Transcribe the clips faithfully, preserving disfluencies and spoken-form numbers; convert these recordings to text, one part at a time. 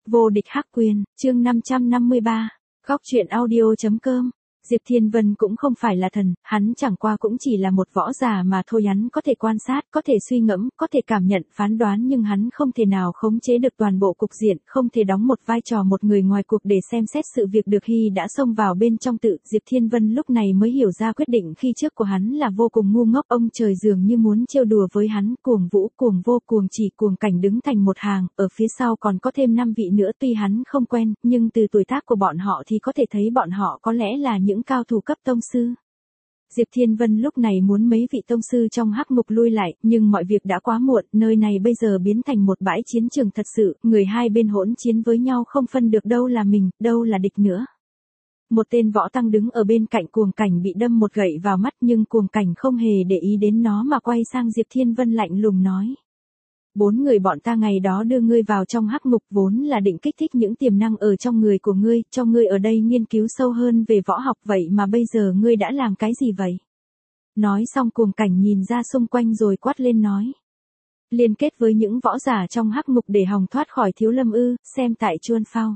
Vô địch hắc quyền, chương năm trăm năm mươi ba, góc truyện audio.com. Diệp Thiên Vân cũng không phải là thần, hắn chẳng qua cũng chỉ là một võ giả mà thôi, hắn có thể quan sát, có thể suy ngẫm, có thể cảm nhận, phán đoán, nhưng hắn không thể nào khống chế được toàn bộ cục diện, không thể đóng một vai trò một người ngoài cuộc để xem xét sự việc được. Khi đã xông vào bên trong tự, Diệp Thiên Vân lúc này mới hiểu ra quyết định khi trước của hắn là vô cùng ngu ngốc. Ông trời dường như muốn trêu đùa với hắn, Cuồng Vũ, Cuồng Vô, Cuồng Chỉ, Cuồng Cảnh đứng thành một hàng, ở phía sau còn có thêm năm vị nữa, tuy hắn không quen, nhưng từ tuổi tác của bọn họ thì có thể thấy bọn họ có lẽ là những cao thủ cấp tông sư. Diệp Thiên Vân lúc này muốn mấy vị tông sư trong hắc ngục lui lại, nhưng mọi việc đã quá muộn, nơi này bây giờ biến thành một bãi chiến trường thật sự, người hai bên hỗn chiến với nhau không phân được đâu là mình, đâu là địch nữa. Một tên võ tăng đứng ở bên cạnh Cuồng Cảnh bị đâm một gậy vào mắt, nhưng Cuồng Cảnh không hề để ý đến nó mà quay sang Diệp Thiên Vân lạnh lùng nói: Bốn người bọn ta ngày đó đưa ngươi vào trong hắc ngục vốn là định kích thích những tiềm năng ở trong người của ngươi, cho ngươi ở đây nghiên cứu sâu hơn về võ học, vậy mà bây giờ ngươi đã làm cái gì vậy? Nói xong Cuồng Cảnh nhìn ra xung quanh rồi quát lên nói: Liên kết với những võ giả trong hắc ngục để hòng thoát khỏi Thiếu Lâm ư? Xem tại Chuan Phao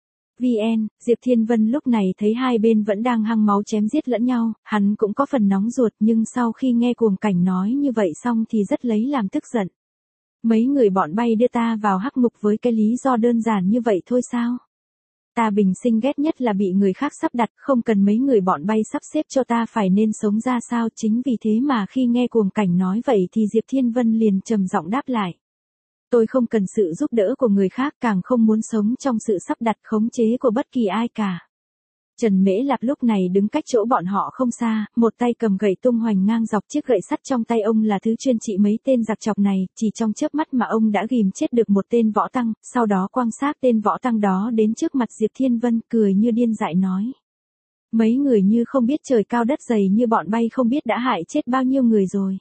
vn. Diệp Thiên Vân lúc này thấy hai bên vẫn đang hăng máu chém giết lẫn nhau, hắn cũng có phần nóng ruột, nhưng sau khi nghe Cuồng Cảnh nói như vậy xong thì rất lấy làm tức giận. Mấy người bọn bay đưa ta vào hắc ngục với cái lý do đơn giản như vậy thôi sao? Ta bình sinh ghét nhất là bị người khác sắp đặt, không cần mấy người bọn bay sắp xếp cho ta phải nên sống ra sao. Chính vì thế mà khi nghe Cuồng Cảnh nói vậy thì Diệp Thiên Vân liền trầm giọng đáp lại: Tôi không cần sự giúp đỡ của người khác, càng không muốn sống trong sự sắp đặt khống chế của bất kỳ ai cả. Trần Mễ Lạp lúc này đứng cách chỗ bọn họ không xa, một tay cầm gậy tung hoành ngang dọc, chiếc gậy sắt trong tay ông là thứ chuyên trị mấy tên giặc chọc này, chỉ trong chớp mắt mà ông đã ghìm chết được một tên võ tăng, sau đó quăng xác tên võ tăng đó đến trước mặt Diệp Thiên Vân, cười như điên dại nói: Mấy người như không biết trời cao đất dày như bọn bay không biết đã hại chết bao nhiêu người rồi.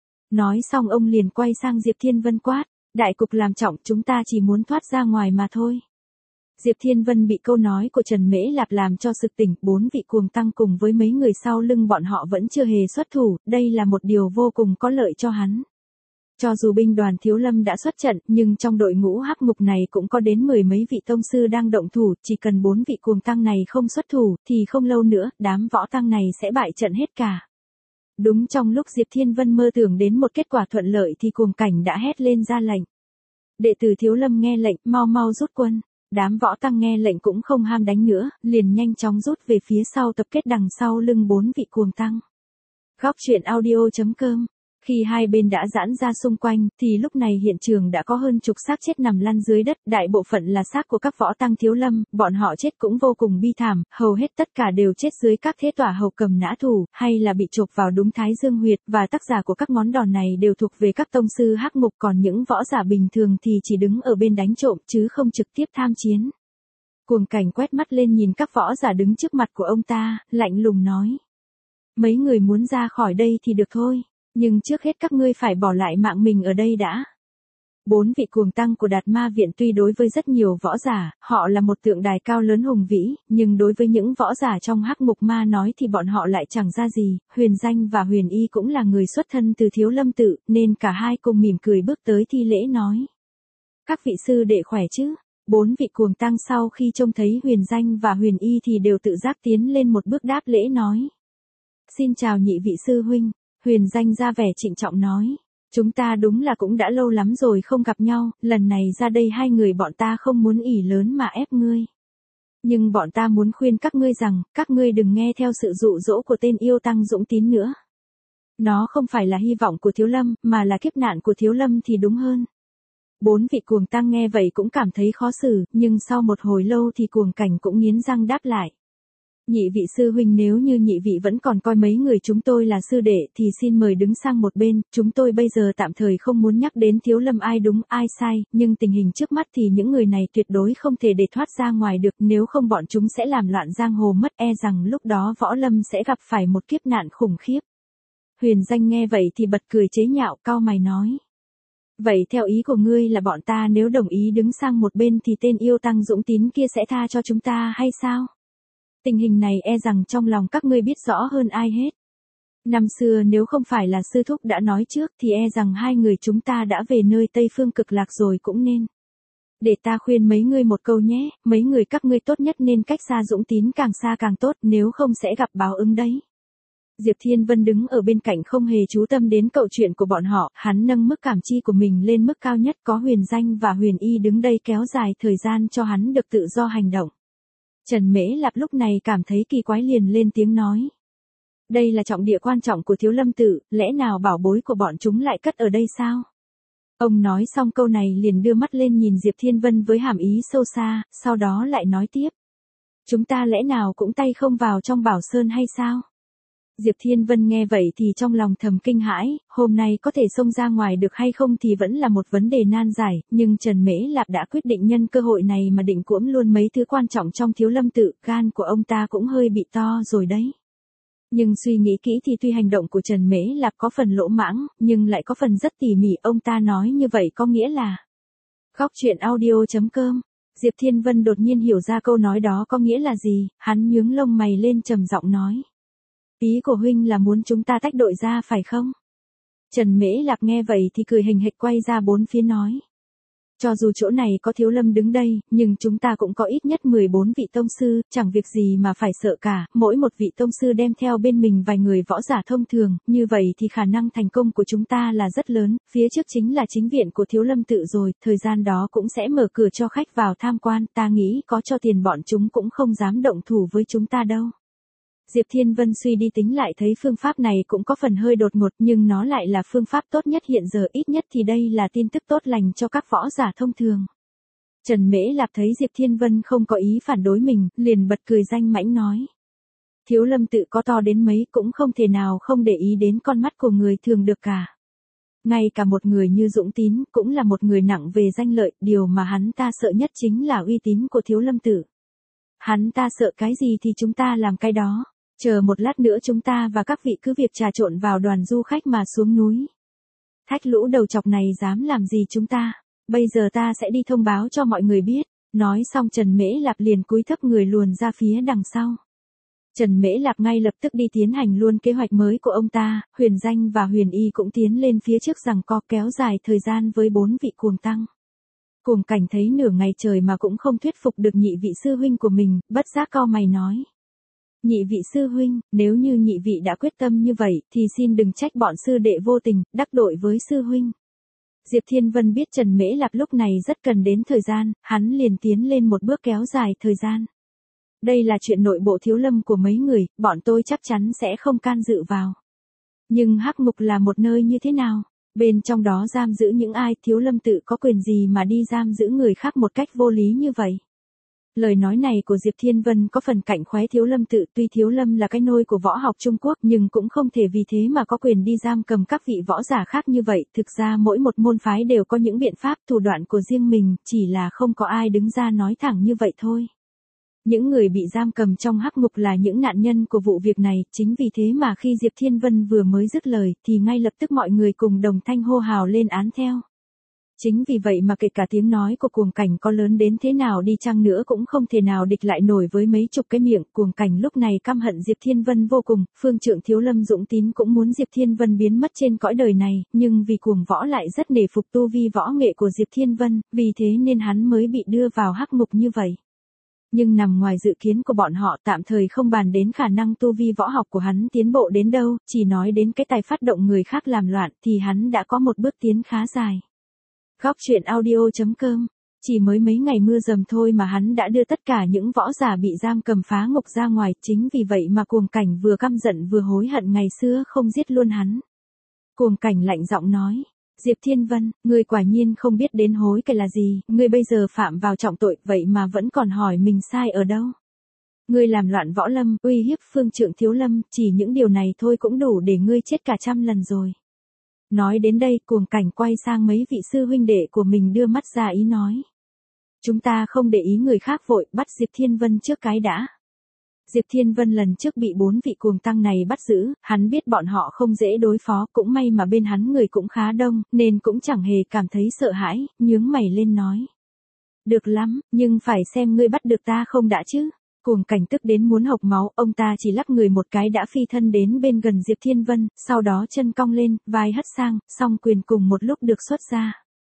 Nói xong ông liền quay sang Diệp Thiên Vân quát: Đại cục làm trọng, chúng ta chỉ muốn thoát ra ngoài mà thôi. Diệp Thiên Vân bị câu nói của Trần Mễ Lạp làm cho sực tỉnh, bốn vị cuồng tăng cùng với mấy người sau lưng bọn họ vẫn chưa hề xuất thủ, đây là một điều vô cùng có lợi cho hắn. Cho dù binh đoàn Thiếu Lâm đã xuất trận, nhưng trong đội ngũ hắc ngục này cũng có đến mười mấy vị tông sư đang động thủ, chỉ cần bốn vị cuồng tăng này không xuất thủ, thì không lâu nữa, đám võ tăng này sẽ bại trận hết cả. Đúng trong lúc Diệp Thiên Vân mơ tưởng đến một kết quả thuận lợi thì Cuồng Cảnh đã hét lên ra lệnh: Đệ tử Thiếu Lâm nghe lệnh, mau mau rút quân. Đám võ tăng nghe lệnh cũng không ham đánh nữa, liền nhanh chóng rút về phía sau, tập kết đằng sau lưng bốn vị cuồng tăng. Góc truyện audio.com. Khi hai bên đã giãn ra xung quanh, thì lúc này hiện trường đã có hơn chục xác chết nằm lăn dưới đất, đại bộ phận là xác của các võ tăng Thiếu Lâm, bọn họ chết cũng vô cùng bi thảm, hầu hết tất cả đều chết dưới các thế tỏa hầu cầm nã thủ, hay là bị chộp vào đúng thái dương huyệt, và tác giả của các ngón đòn này đều thuộc về các tông sư hắc ngục, còn những võ giả bình thường thì chỉ đứng ở bên đánh trộm, chứ không trực tiếp tham chiến. Cuồng Cảnh quét mắt lên nhìn các võ giả đứng trước mặt của ông ta, lạnh lùng nói: Mấy người muốn ra khỏi đây thì được thôi, nhưng trước hết các ngươi phải bỏ lại mạng mình ở đây đã. Bốn vị cuồng tăng của Đạt Ma Viện tuy đối với rất nhiều võ giả, họ là một tượng đài cao lớn hùng vĩ, nhưng đối với những võ giả trong hắc ngục ma nói thì bọn họ lại chẳng ra gì. Huyền Danh và Huyền Y cũng là người xuất thân từ Thiếu Lâm tự, nên cả hai cùng mỉm cười bước tới thi lễ nói: Các vị sư đệ khỏe chứ? Bốn vị cuồng tăng sau khi trông thấy Huyền Danh và Huyền Y thì đều tự giác tiến lên một bước đáp lễ nói: Xin chào nhị vị sư huynh. Huyền Danh ra vẻ trịnh trọng nói: Chúng ta đúng là cũng đã lâu lắm rồi không gặp nhau, lần này ra đây hai người bọn ta không muốn ỷ lớn mà ép ngươi. Nhưng bọn ta muốn khuyên các ngươi rằng, các ngươi đừng nghe theo sự dụ dỗ của tên yêu tăng Dũng Tín nữa. Nó không phải là hy vọng của Thiếu Lâm, mà là kiếp nạn của Thiếu Lâm thì đúng hơn. Bốn vị cuồng tăng nghe vậy cũng cảm thấy khó xử, nhưng sau một hồi lâu thì Cuồng Cảnh cũng nghiến răng đáp lại: Nhị vị sư huynh, nếu như nhị vị vẫn còn coi mấy người chúng tôi là sư đệ thì xin mời đứng sang một bên, chúng tôi bây giờ tạm thời không muốn nhắc đến Thiếu Lâm ai đúng ai sai, nhưng tình hình trước mắt thì những người này tuyệt đối không thể để thoát ra ngoài được, nếu không bọn chúng sẽ làm loạn giang hồ mất, e rằng lúc đó võ lâm sẽ gặp phải một kiếp nạn khủng khiếp. Huyền Danh nghe vậy thì bật cười chế nhạo, cau mày nói: Vậy theo ý của ngươi là bọn ta nếu đồng ý đứng sang một bên thì tên yêu tăng Dũng Tín kia sẽ tha cho chúng ta hay sao? Tình hình này e rằng trong lòng các ngươi biết rõ hơn ai hết. Năm xưa nếu không phải là sư thúc đã nói trước thì e rằng hai người chúng ta đã về nơi Tây Phương Cực Lạc rồi cũng nên. Để ta khuyên mấy ngươi một câu nhé, mấy người các ngươi tốt nhất nên cách xa Dũng Tín càng xa càng tốt, nếu không sẽ gặp báo ứng đấy. Diệp Thiên Vân đứng ở bên cạnh không hề chú tâm đến câu chuyện của bọn họ, hắn nâng mức cảm chi của mình lên mức cao nhất, có Huyền Danh và Huyền Y đứng đây kéo dài thời gian cho hắn được tự do hành động. Trần Mễ Lạp lúc này cảm thấy kỳ quái liền lên tiếng nói. Đây là trọng địa quan trọng của Thiếu Lâm Tự, lẽ nào bảo bối của bọn chúng lại cất ở đây sao? Ông nói xong câu này liền đưa mắt lên nhìn Diệp Thiên Vân với hàm ý sâu xa, sau đó lại nói tiếp. Chúng ta lẽ nào cũng tay không vào trong Bảo Sơn hay sao? Diệp Thiên Vân nghe vậy thì trong lòng thầm kinh hãi, hôm nay có thể xông ra ngoài được hay không thì vẫn là một vấn đề nan giải, nhưng Trần Mễ Lạp đã quyết định nhân cơ hội này mà định cuỗm luôn mấy thứ quan trọng trong Thiếu Lâm Tự, gan của ông ta cũng hơi bị to rồi đấy. Nhưng suy nghĩ kỹ thì tuy hành động của Trần Mễ Lạp có phần lỗ mãng, nhưng lại có phần rất tỉ mỉ, ông ta nói như vậy có nghĩa là. Góc truyện audio chấm com. Diệp Thiên Vân đột nhiên hiểu ra câu nói đó có nghĩa là gì, hắn nhướng lông mày lên trầm giọng nói. Ý của huynh là muốn chúng ta tách đội ra phải không? Trần Mễ Lạp nghe vậy thì cười hình hệt quay ra bốn phía nói. Cho dù chỗ này có Thiếu Lâm đứng đây, nhưng chúng ta cũng có ít nhất mười bốn vị tông sư, chẳng việc gì mà phải sợ cả, mỗi một vị tông sư đem theo bên mình vài người võ giả thông thường, như vậy thì khả năng thành công của chúng ta là rất lớn, phía trước chính là chính viện của Thiếu Lâm Tự rồi, thời gian đó cũng sẽ mở cửa cho khách vào tham quan, ta nghĩ có cho tiền bọn chúng cũng không dám động thủ với chúng ta đâu. Diệp Thiên Vân suy đi tính lại thấy phương pháp này cũng có phần hơi đột ngột nhưng nó lại là phương pháp tốt nhất hiện giờ, ít nhất thì đây là tin tức tốt lành cho các võ giả thông thường. Trần Mễ Lạp thấy Diệp Thiên Vân không có ý phản đối mình, liền bật cười danh mãnh nói. Thiếu Lâm Tự có to đến mấy cũng không thể nào không để ý đến con mắt của người thường được cả. Ngay cả một người như Dũng Tín cũng là một người nặng về danh lợi, điều mà hắn ta sợ nhất chính là uy tín của Thiếu Lâm Tự. Hắn ta sợ cái gì thì chúng ta làm cái đó. Chờ một lát nữa chúng ta và các vị cứ việc trà trộn vào đoàn du khách mà xuống núi. Thách lũ đầu chọc này dám làm gì chúng ta, bây giờ ta sẽ đi thông báo cho mọi người biết. Nói xong Trần Mễ Lạp liền cúi thấp người luồn ra phía đằng sau. Trần Mễ Lạp ngay lập tức đi tiến hành luôn kế hoạch mới của ông ta, Huyền Danh và Huyền Y cũng tiến lên phía trước giằng co kéo dài thời gian với bốn vị cuồng tăng. Cuồng Cảnh thấy nửa ngày trời mà cũng không thuyết phục được nhị vị sư huynh của mình, bất giác cau mày nói. Nhị vị sư huynh, nếu như nhị vị đã quyết tâm như vậy, thì xin đừng trách bọn sư đệ vô tình, đắc tội với sư huynh. Diệp Thiên Vân biết Trần Mễ Lạp lúc này rất cần đến thời gian, hắn liền tiến lên một bước kéo dài thời gian. Đây là chuyện nội bộ Thiếu Lâm của mấy người, bọn tôi chắc chắn sẽ không can dự vào. Nhưng Hắc Ngục là một nơi như thế nào? Bên trong đó giam giữ những ai? Thiếu Lâm Tự có quyền gì mà đi giam giữ người khác một cách vô lý như vậy? Lời nói này của Diệp Thiên Vân có phần cạnh khóe Thiếu Lâm Tự, tuy Thiếu Lâm là cái nôi của võ học Trung Quốc nhưng cũng không thể vì thế mà có quyền đi giam cầm các vị võ giả khác như vậy, thực ra mỗi một môn phái đều có những biện pháp thủ đoạn của riêng mình, chỉ là không có ai đứng ra nói thẳng như vậy thôi. Những người bị giam cầm trong Hắc Ngục là những nạn nhân của vụ việc này, chính vì thế mà khi Diệp Thiên Vân vừa mới dứt lời thì ngay lập tức mọi người cùng đồng thanh hô hào lên án theo. Chính vì vậy mà kể cả tiếng nói của Cuồng Cảnh có lớn đến thế nào đi chăng nữa cũng không thể nào địch lại nổi với mấy chục cái miệng. Cuồng Cảnh lúc này căm hận Diệp Thiên Vân vô cùng, phương trượng Thiếu Lâm Dũng Tín cũng muốn Diệp Thiên Vân biến mất trên cõi đời này, nhưng vì Cuồng Võ lại rất nể phục tu vi võ nghệ của Diệp Thiên Vân, vì thế nên hắn mới bị đưa vào Hắc Ngục như vậy. Nhưng nằm ngoài dự kiến của bọn họ, tạm thời không bàn đến khả năng tu vi võ học của hắn tiến bộ đến đâu, chỉ nói đến cái tài phát động người khác làm loạn thì hắn đã có một bước tiến khá dài. Góc truyện audio chấm com. Chỉ mới mấy ngày mưa dầm thôi mà hắn đã đưa tất cả những võ giả bị giam cầm phá ngục ra ngoài, chính vì vậy mà Cuồng Cảnh vừa căm giận vừa hối hận ngày xưa không giết luôn hắn. Cuồng Cảnh lạnh giọng nói. Diệp Thiên Vân, ngươi quả nhiên không biết đến hối cải là gì, ngươi bây giờ phạm vào trọng tội, vậy mà vẫn còn hỏi mình sai ở đâu. Ngươi làm loạn võ lâm, uy hiếp phương trượng Thiếu Lâm, chỉ những điều này thôi cũng đủ để ngươi chết cả trăm lần rồi. Nói đến đây, Cuồng Cảnh quay sang mấy vị sư huynh đệ của mình đưa mắt ra ý nói. Chúng ta không để ý người khác vội, bắt Diệp Thiên Vân trước cái đã. Diệp Thiên Vân lần trước bị bốn vị cuồng tăng này bắt giữ, hắn biết bọn họ không dễ đối phó, cũng may mà bên hắn người cũng khá đông, nên cũng chẳng hề cảm thấy sợ hãi, nhướng mày lên nói. Được lắm, nhưng phải xem ngươi bắt được ta không đã chứ. Cuồng Cảnh tức đến muốn hộc máu, ông ta chỉ lắc người một cái đã phi thân đến bên gần Diệp Thiên Vân, sau đó chân cong lên, vai hất sang, song quyền cùng một lúc được xuất ra.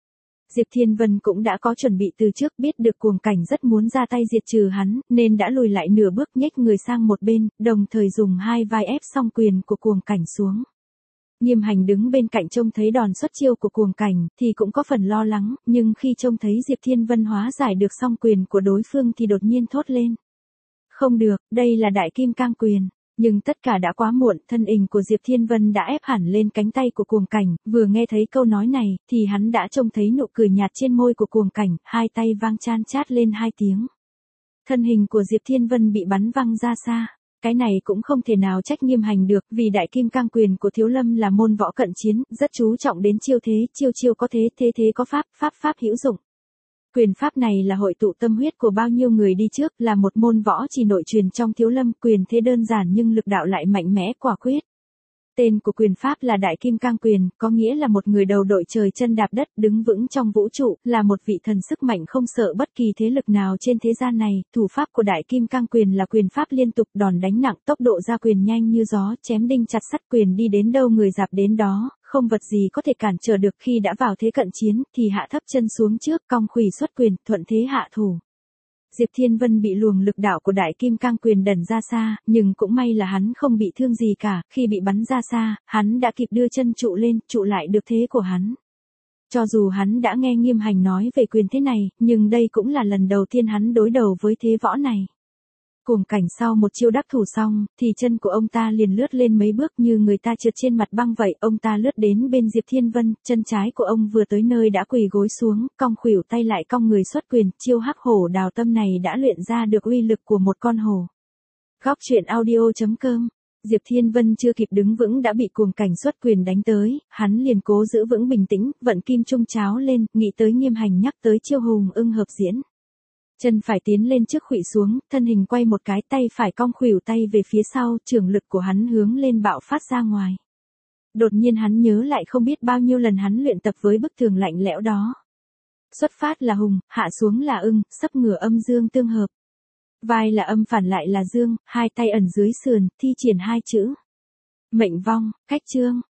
Diệp Thiên Vân cũng đã có chuẩn bị từ trước, biết được Cuồng Cảnh rất muốn ra tay diệt trừ hắn, nên đã lùi lại nửa bước nhếch người sang một bên, đồng thời dùng hai vai ép song quyền của Cuồng Cảnh xuống. Nghiêm Hành đứng bên cạnh trông thấy đòn xuất chiêu của Cuồng Cảnh, thì cũng có phần lo lắng, nhưng khi trông thấy Diệp Thiên Vân hóa giải được song quyền của đối phương thì đột nhiên thốt lên. Không được, đây là Đại Kim Cang Quyền. Nhưng tất cả đã quá muộn, thân hình của Diệp Thiên Vân đã ép hẳn lên cánh tay của Cuồng Cảnh, vừa nghe thấy câu nói này, thì hắn đã trông thấy nụ cười nhạt trên môi của Cuồng Cảnh, hai tay vang chan chát lên hai tiếng. Thân hình của Diệp Thiên Vân bị bắn văng ra xa. Cái này cũng không thể nào trách Nghiêm Hành được, vì Đại Kim Cang Quyền của Thiếu Lâm là môn võ cận chiến, rất chú trọng đến chiêu thế, chiêu chiêu có thế, thế thế có pháp, pháp pháp hữu dụng. Quyền pháp này là hội tụ tâm huyết của bao nhiêu người đi trước, là một môn võ chỉ nội truyền trong Thiếu Lâm, quyền thế đơn giản nhưng lực đạo lại mạnh mẽ quả quyết. Tên của quyền pháp là Đại Kim Cang Quyền, có nghĩa là một người đầu đội trời chân đạp đất, đứng vững trong vũ trụ, là một vị thần sức mạnh không sợ bất kỳ thế lực nào trên thế gian này. Thủ pháp của Đại Kim Cang Quyền là quyền pháp liên tục, đòn đánh nặng, tốc độ ra quyền nhanh như gió, chém đinh chặt sắt, quyền đi đến đâu người dạp đến đó, không vật gì có thể cản trở được. Khi đã vào thế cận chiến, thì hạ thấp chân xuống trước, cong khuỷu xuất quyền, thuận thế hạ thủ. Diệp Thiên Vân bị luồng lực đạo của Đại Kim Cang Quyền đần ra xa, nhưng cũng may là hắn không bị thương gì cả, khi bị bắn ra xa, hắn đã kịp đưa chân trụ lên, trụ lại được thế của hắn. Cho dù hắn đã nghe Nghiêm Hành nói về quyền thế này, nhưng đây cũng là lần đầu tiên hắn đối đầu với thế võ này. Cuồng Cảnh sau một chiêu đắc thủ xong, thì chân của ông ta liền lướt lên mấy bước như người ta trượt trên mặt băng vậy, ông ta lướt đến bên Diệp Thiên Vân, chân trái của ông vừa tới nơi đã quỳ gối xuống, cong khuỷu tay lại cong người xuất quyền, chiêu hắc hổ đào tâm này đã luyện ra được uy lực của một con hổ. Góc truyện audio chấm com. Diệp Thiên Vân chưa kịp đứng vững đã bị Cuồng Cảnh xuất quyền đánh tới, hắn liền cố giữ vững bình tĩnh, vận kim trung cháo lên, nghĩ tới Nghiêm Hành nhắc tới chiêu hùng ưng hợp diễn. Chân phải tiến lên trước khuỵu xuống, thân hình quay một cái, tay phải cong khuỷu tay về phía sau, trường lực của hắn hướng lên bạo phát ra ngoài. Đột nhiên hắn nhớ lại không biết bao nhiêu lần hắn luyện tập với bức tường lạnh lẽo đó. Xuất phát là hùng, hạ xuống là ưng, sấp ngửa âm dương tương hợp. Vai là âm phản lại là dương, hai tay ẩn dưới sườn, thi triển hai chữ. Mệnh vong, cách chương.